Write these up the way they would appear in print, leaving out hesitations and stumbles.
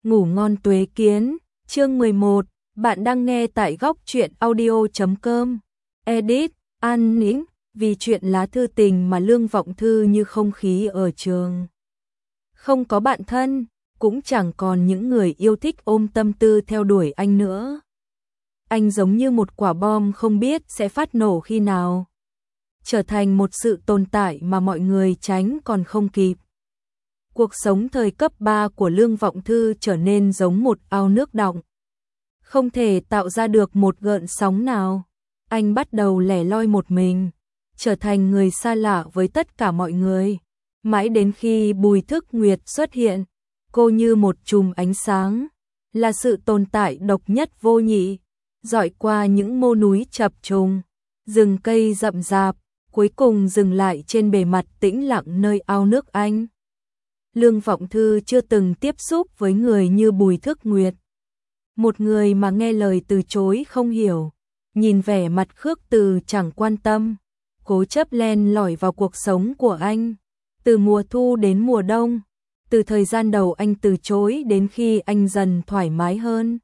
Ngủ ngon Tuế Kiến, chương 11, bạn đang nghe tại góc truyện audio.com. Edit, An Nĩnh, vì chuyện lá thư tình mà Lương Vọng Thư như không khí ở trường. Không có bạn thân, cũng chẳng còn những người yêu thích ôm tâm tư theo đuổi anh nữa. Anh giống như một quả bom không biết sẽ phát nổ khi nào, trở thành một sự tồn tại mà mọi người tránh còn không kịp. Cuộc sống thời cấp 3 của Lương Vọng Thư trở nên giống một ao nước đọng, không thể tạo ra được một gợn sóng nào. Anh bắt đầu lẻ loi một mình, trở thành người xa lạ với tất cả mọi người. Mãi đến khi Bùi Thức Nguyệt xuất hiện, cô như một chùm ánh sáng, là sự tồn tại độc nhất vô nhị, dọi qua những mô núi chập trùng, rừng cây rậm rạp, cuối cùng dừng lại trên bề mặt tĩnh lặng nơi ao nước Anh. Lương Vọng Thư chưa từng tiếp xúc với người như Bùi Thức Nguyệt, một người mà nghe lời từ chối không hiểu, nhìn vẻ mặt khước từ chẳng quan tâm, cố chấp len lỏi vào cuộc sống của anh, từ mùa thu đến mùa đông, từ thời gian đầu anh từ chối đến khi anh dần thoải mái hơn,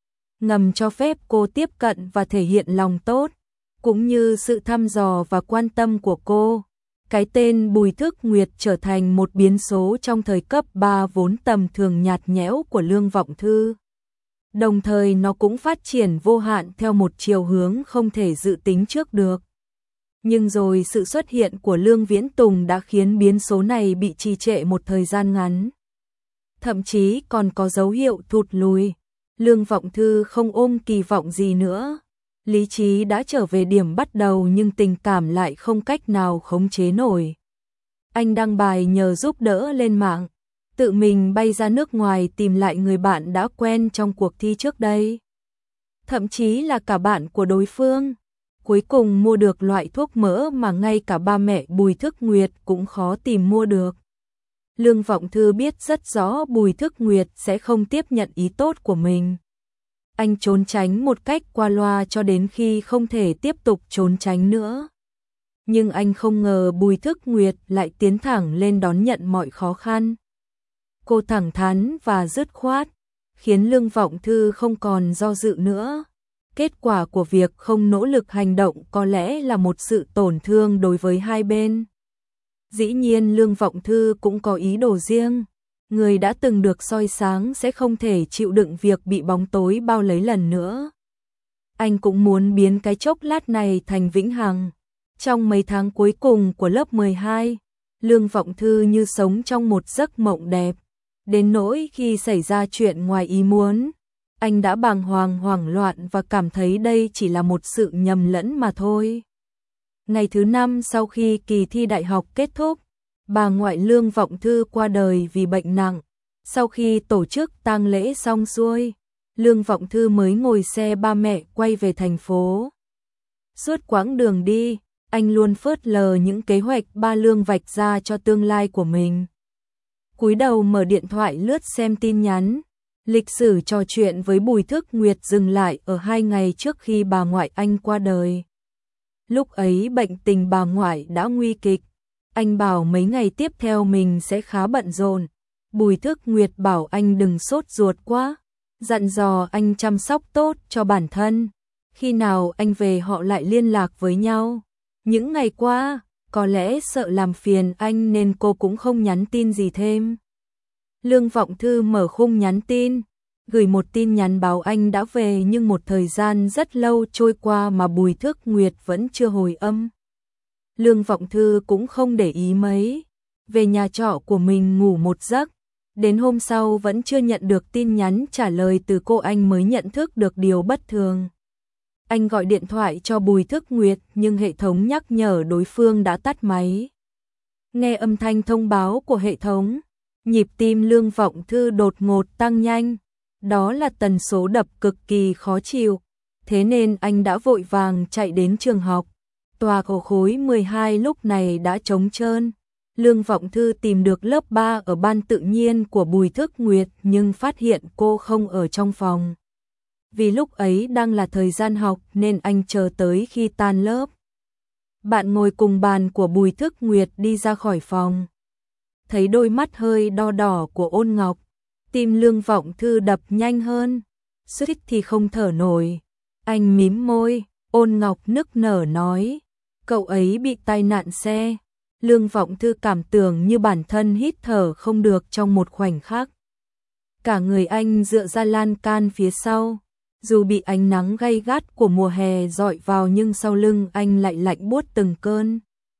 ngầm cho phép cô tiếp cận và thể hiện lòng tốt, cũng như sự thăm dò và quan tâm của cô. Cái tên Bùi Thức Nguyệt trở thành một biến số trong thời cấp 3 vốn tầm thường nhạt nhẽo của Lương Vọng Thư. Đồng thời nó cũng phát triển vô hạn theo một chiều hướng không thể dự tính trước được. Nhưng rồi sự xuất hiện của Lương Viễn Tùng đã khiến biến số này bị trì trệ một thời gian ngắn. Thậm chí còn có dấu hiệu thụt lùi. Lương Vọng Thư không ôm kỳ vọng gì nữa. Lý trí đã trở về điểm bắt đầu nhưng tình cảm lại không cách nào khống chế nổi. Anh đăng bài nhờ giúp đỡ lên mạng, tự mình bay ra nước ngoài tìm lại người bạn đã quen trong cuộc thi trước đây. Thậm chí là cả bạn của đối phương. Cuối cùng mua được loại thuốc mỡ mà ngay cả ba mẹ Bùi Thức Nguyệt cũng khó tìm mua được. Lương Vọng Thư biết rất rõ Bùi Thức Nguyệt sẽ không tiếp nhận ý tốt của mình. Anh trốn tránh một cách qua loa cho đến khi không thể tiếp tục trốn tránh nữa. Nhưng anh không ngờ Bùi Thức Nguyệt lại tiến thẳng lên đón nhận mọi khó khăn. Cô thẳng thắn và dứt khoát, khiến Lương Vọng Thư không còn do dự nữa. Kết quả của việc không nỗ lực hành động có lẽ là một sự tổn thương đối với hai bên. Dĩ nhiên Lương Vọng Thư cũng có ý đồ riêng. Người đã từng được soi sáng sẽ không thể chịu đựng việc bị bóng tối bao lấy lần nữa. Anh cũng muốn biến cái chốc lát này thành vĩnh hằng. Trong mấy tháng cuối cùng của lớp 12, Lương Vọng Thư như sống trong một giấc mộng đẹp. Đến nỗi khi xảy ra chuyện ngoài ý muốn, anh đã bàng hoàng hoảng loạn và cảm thấy đây chỉ là một sự nhầm lẫn mà thôi. Ngày thứ 5 sau khi kỳ thi đại học kết thúc, bà ngoại Lương Vọng Thư qua đời vì bệnh nặng. Sau khi tổ chức tang lễ xong xuôi, Lương Vọng Thư mới ngồi xe ba mẹ quay về thành phố. Suốt quãng đường đi, anh luôn phớt lờ những kế hoạch ba Lương vạch ra cho tương lai của mình. Cúi đầu mở điện thoại lướt xem tin nhắn. Lịch sử trò chuyện với Bùi Thức Nguyệt dừng lại ở 2 ngày trước khi bà ngoại anh qua đời. Lúc ấy bệnh tình bà ngoại đã nguy kịch. Anh bảo mấy ngày tiếp theo mình sẽ khá bận rộn. Bùi Thức Nguyệt bảo anh đừng sốt ruột quá, dặn dò anh chăm sóc tốt cho bản thân. Khi nào anh về họ lại liên lạc với nhau. Những ngày qua, có lẽ sợ làm phiền anh nên cô cũng không nhắn tin gì thêm. Lương Vọng Thư mở khung nhắn tin, gửi một tin nhắn báo anh đã về nhưng một thời gian rất lâu trôi qua mà Bùi Thức Nguyệt vẫn chưa hồi âm. Lương Vọng Thư cũng không để ý mấy, về nhà trọ của mình ngủ một giấc, đến hôm sau vẫn chưa nhận được tin nhắn trả lời từ cô anh mới nhận thức được điều bất thường. Anh gọi điện thoại cho Bùi Thức Nguyệt nhưng hệ thống nhắc nhở đối phương đã tắt máy. Nghe âm thanh thông báo của hệ thống, nhịp tim Lương Vọng Thư đột ngột tăng nhanh, đó là tần số đập cực kỳ khó chịu, thế nên anh đã vội vàng chạy đến trường học. Tòa của khối 12 lúc này đã trống trơn. Lương Vọng Thư tìm được lớp 3 ở ban tự nhiên của Bùi Thức Nguyệt nhưng phát hiện cô không ở trong phòng. Vì lúc ấy đang là thời gian học nên anh chờ tới khi tan lớp. Bạn ngồi cùng bàn của Bùi Thức Nguyệt đi ra khỏi phòng. Thấy đôi mắt hơi đo đỏ của Ôn Ngọc, Tim Lương Vọng Thư đập nhanh hơn, suýt thì không thở nổi. Anh mím môi, Ôn Ngọc nức nở nói, cậu ấy bị tai nạn xe. Lương Vọng Thư cảm tưởng như bản thân hít thở không được trong một khoảnh khắc. Cả người anh dựa ra lan can phía sau, dù bị ánh nắng gay gắt của mùa hè dọi vào nhưng sau lưng anh lại lạnh buốt từng cơn.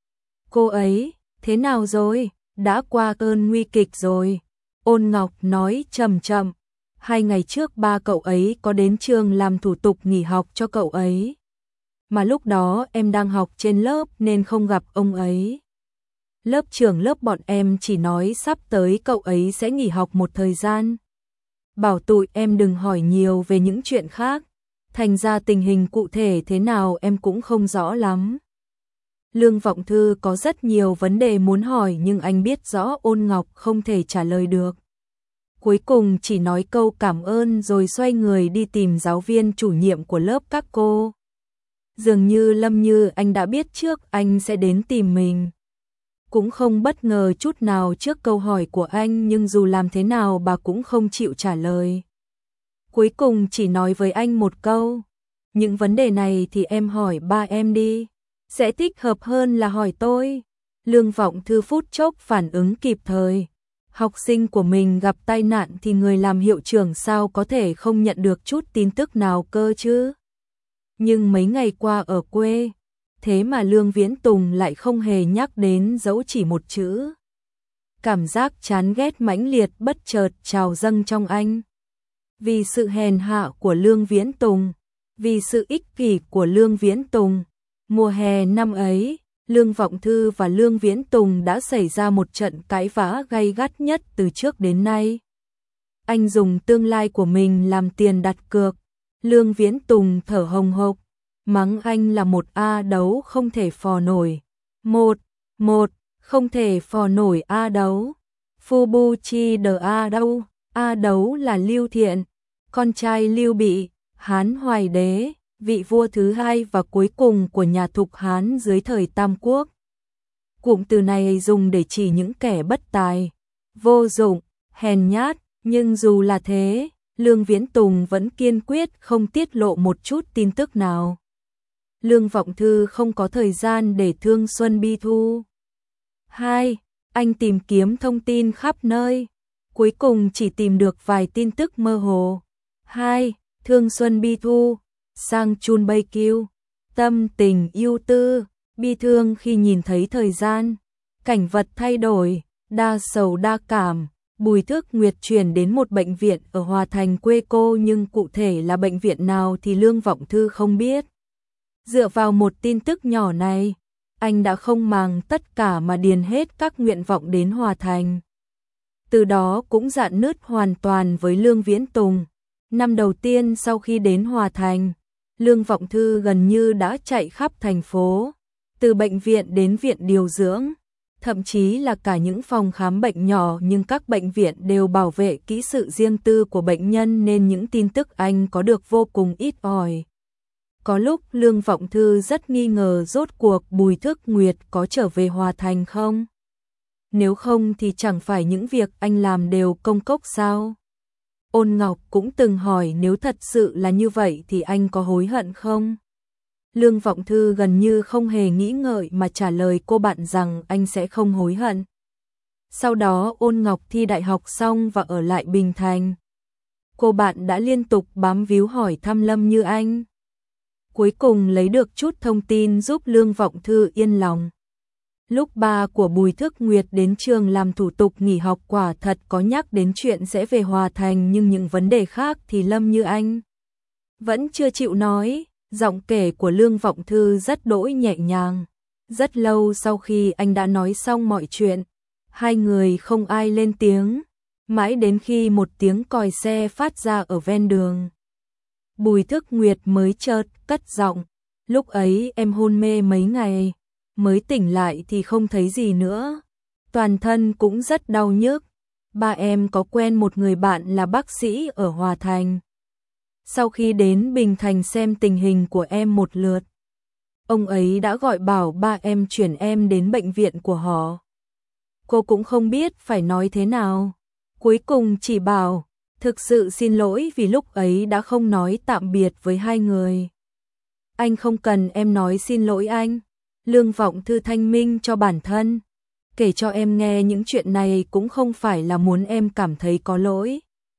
Cô ấy, thế nào rồi? Đã qua cơn nguy kịch rồi. Ôn Ngọc nói chậm chậm, 2 ngày trước ba cậu ấy có đến trường làm thủ tục nghỉ học cho cậu ấy. Mà lúc đó em đang học trên lớp nên không gặp ông ấy. Lớp trưởng lớp bọn em chỉ nói sắp tới cậu ấy sẽ nghỉ học một thời gian. Bảo tụi em đừng hỏi nhiều về những chuyện khác, thành ra tình hình cụ thể thế nào em cũng không rõ lắm. Lương Vọng Thư có rất nhiều vấn đề muốn hỏi nhưng anh biết rõ Ôn Ngọc không thể trả lời được. Cuối cùng chỉ nói câu cảm ơn rồi xoay người đi tìm giáo viên chủ nhiệm của lớp các cô. Dường như Lâm Như Anh đã biết trước anh sẽ đến tìm mình. Cũng không bất ngờ chút nào trước câu hỏi của anh nhưng dù làm thế nào bà cũng không chịu trả lời. Cuối cùng chỉ nói với anh một câu, những vấn đề này thì em hỏi ba em đi, sẽ thích hợp hơn là hỏi tôi. Lương Vọng Thư phút chốc phản ứng kịp thời. Học sinh của mình gặp tai nạn thì người làm hiệu trưởng sao có thể không nhận được chút tin tức nào cơ chứ. Nhưng mấy ngày qua ở quê, thế mà Lương Viễn Tùng lại không hề nhắc đến dẫu chỉ một chữ. Cảm giác chán ghét mãnh liệt bất chợt trào dâng trong anh. Vì sự hèn hạ của Lương Viễn Tùng, vì sự ích kỷ của Lương Viễn Tùng, mùa hè năm ấy, Lương Vọng Thư và Lương Viễn Tùng đã xảy ra một trận cãi vã gay gắt nhất từ trước đến nay. Anh dùng tương lai của mình làm tiền đặt cược. Lương Viễn Tùng thở hồng hộc, mắng anh là một A đấu không thể phò nổi. Một, không thể phò nổi A đấu. Phu bu chi đờ A đâu, A đấu là Lưu Thiện, con trai Lưu Bị, Hán Hoài Đế, vị vua thứ hai và cuối cùng của nhà Thục Hán dưới thời Tam Quốc. Cụm từ này dùng để chỉ những kẻ bất tài, vô dụng, hèn nhát, nhưng dù là thế, Lương Viễn Tùng vẫn kiên quyết không tiết lộ một chút tin tức nào. Lương Vọng Thư không có thời gian để thương Xuân Bi Thu. 2. Anh tìm kiếm thông tin khắp nơi, cuối cùng chỉ tìm được vài tin tức mơ hồ. 2. Thương Xuân Bi Thu, sang Chun Bay Kiêu, tâm tình ưu tư, bi thương khi nhìn thấy thời gian, cảnh vật thay đổi, đa sầu đa cảm. Bùi Thước Nguyệt chuyển đến một bệnh viện ở Hòa Thành quê cô nhưng cụ thể là bệnh viện nào thì Lương Vọng Thư không biết. Dựa vào một tin tức nhỏ này, anh đã không màng tất cả mà điền hết các nguyện vọng đến Hòa Thành. Từ đó cũng rạn nứt hoàn toàn với Lương Viễn Tùng. Năm đầu tiên sau khi đến Hòa Thành, Lương Vọng Thư gần như đã chạy khắp thành phố, từ bệnh viện đến viện điều dưỡng, thậm chí là cả những phòng khám bệnh nhỏ nhưng các bệnh viện đều bảo vệ kỹ sự riêng tư của bệnh nhân nên những tin tức anh có được vô cùng ít ỏi. Có lúc Lương Vọng Thư rất nghi ngờ rốt cuộc Bùi Thước Nguyệt có trở về Hòa Thành không? Nếu không thì chẳng phải những việc anh làm đều công cốc sao? Ôn Ngọc cũng từng hỏi nếu thật sự là như vậy thì anh có hối hận không? Lương Vọng Thư gần như không hề nghĩ ngợi mà trả lời cô bạn rằng anh sẽ không hối hận. Sau đó Ôn Ngọc thi đại học xong và ở lại Bình Thành. Cô bạn đã liên tục bám víu hỏi thăm Lâm Như Anh. Cuối cùng lấy được chút thông tin giúp Lương Vọng Thư yên lòng. Lúc ba của Bùi Thước Nguyệt đến trường làm thủ tục nghỉ học quả thật có nhắc đến chuyện sẽ về Hòa Thành nhưng những vấn đề khác thì Lâm Như Anh vẫn chưa chịu nói. Giọng kể của Lương Vọng Thư rất đỗi nhẹ nhàng. Rất lâu sau khi anh đã nói xong mọi chuyện, hai người không ai lên tiếng, mãi đến khi một tiếng còi xe phát ra ở ven đường. Bùi Thước Nguyệt mới chợt cất giọng, lúc ấy em hôn mê mấy ngày, mới tỉnh lại thì không thấy gì nữa. Toàn thân cũng rất đau nhức. Ba em có quen một người bạn là bác sĩ ở Hòa Thành. Sau khi đến Bình Thành xem tình hình của em một lượt, ông ấy đã gọi bảo ba em chuyển em đến bệnh viện của họ. Cô cũng không biết phải nói thế nào. Cuối cùng chỉ bảo, thực sự xin lỗi vì lúc ấy đã không nói tạm biệt với hai người. Anh không cần em nói xin lỗi anh. Lương Vọng Thư thanh minh cho bản thân. Kể cho em nghe những chuyện này cũng không phải là muốn em cảm thấy có lỗi.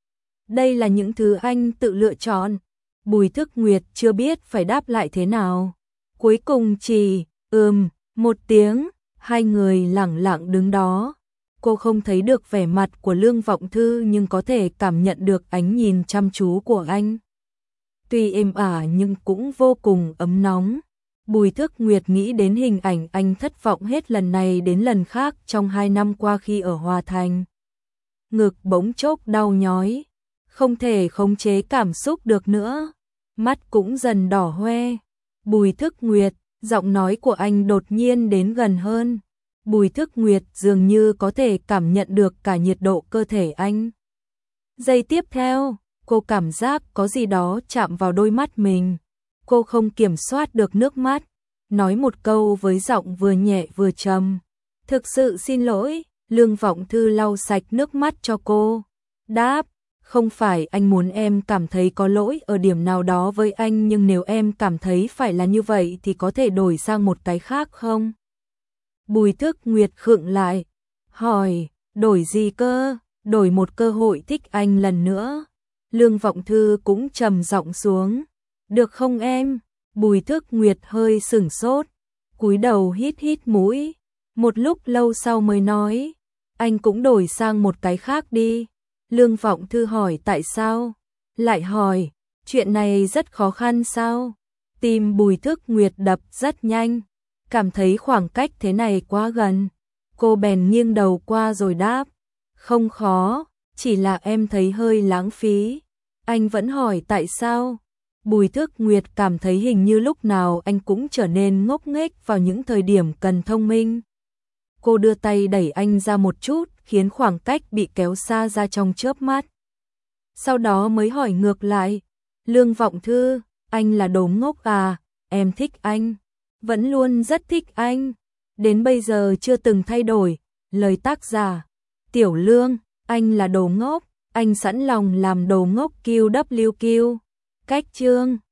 Đây là những thứ anh tự lựa chọn. Bùi Thức Nguyệt chưa biết phải đáp lại thế nào. Cuối cùng chỉ, một tiếng, hai người lẳng lặng đứng đó. Cô không thấy được vẻ mặt của Lương Vọng Thư nhưng có thể cảm nhận được ánh nhìn chăm chú của anh. Tuy êm ả nhưng cũng vô cùng ấm nóng. Bùi Thức Nguyệt nghĩ đến hình ảnh anh thất vọng hết lần này đến lần khác trong 2 năm qua khi ở Hòa Thành. Ngực bỗng chốc đau nhói, không thể khống chế cảm xúc được nữa. Mắt cũng dần đỏ hoe. Bùi Thức Nguyệt, giọng nói của anh đột nhiên đến gần hơn. Bùi Thức Nguyệt dường như có thể cảm nhận được cả nhiệt độ cơ thể anh. Giây tiếp theo, cô cảm giác có gì đó chạm vào đôi mắt mình. Cô không kiểm soát được nước mắt, nói một câu với giọng vừa nhẹ vừa trầm. Thực sự xin lỗi. Lương Vọng Thư lau sạch nước mắt cho cô. Đáp, không phải anh muốn em cảm thấy có lỗi ở điểm nào đó với anh, nhưng nếu em cảm thấy phải là như vậy thì có thể đổi sang một cái khác không? Bùi Thức Nguyệt khựng lại, hỏi, đổi gì cơ? Đổi một cơ hội thích anh lần nữa. Lương Vọng Thư cũng trầm giọng xuống. Được không em? Bùi Thức Nguyệt hơi sửng sốt, cúi đầu hít hít mũi. Một lúc lâu sau mới nói, anh cũng đổi sang một cái khác đi. Lương Vọng Thư hỏi tại sao? Lại hỏi, chuyện này rất khó khăn sao? Tim Bùi Thức Nguyệt đập rất nhanh, cảm thấy khoảng cách thế này quá gần. Cô bèn nghiêng đầu qua rồi đáp, không khó, chỉ là em thấy hơi lãng phí. Anh vẫn hỏi tại sao? Bùi Thức Nguyệt cảm thấy hình như lúc nào anh cũng trở nên ngốc nghếch vào những thời điểm cần thông minh. Cô đưa tay đẩy anh ra một chút, khiến khoảng cách bị kéo xa ra trong chớp mắt. Sau đó mới hỏi ngược lại, Lương Vọng Thư, anh là đồ ngốc à? Em thích anh, vẫn luôn rất thích anh, đến bây giờ chưa từng thay đổi. Lời tác giả, Tiểu Lương, anh là đồ ngốc, anh sẵn lòng làm đồ ngốc QWQ. Cách chương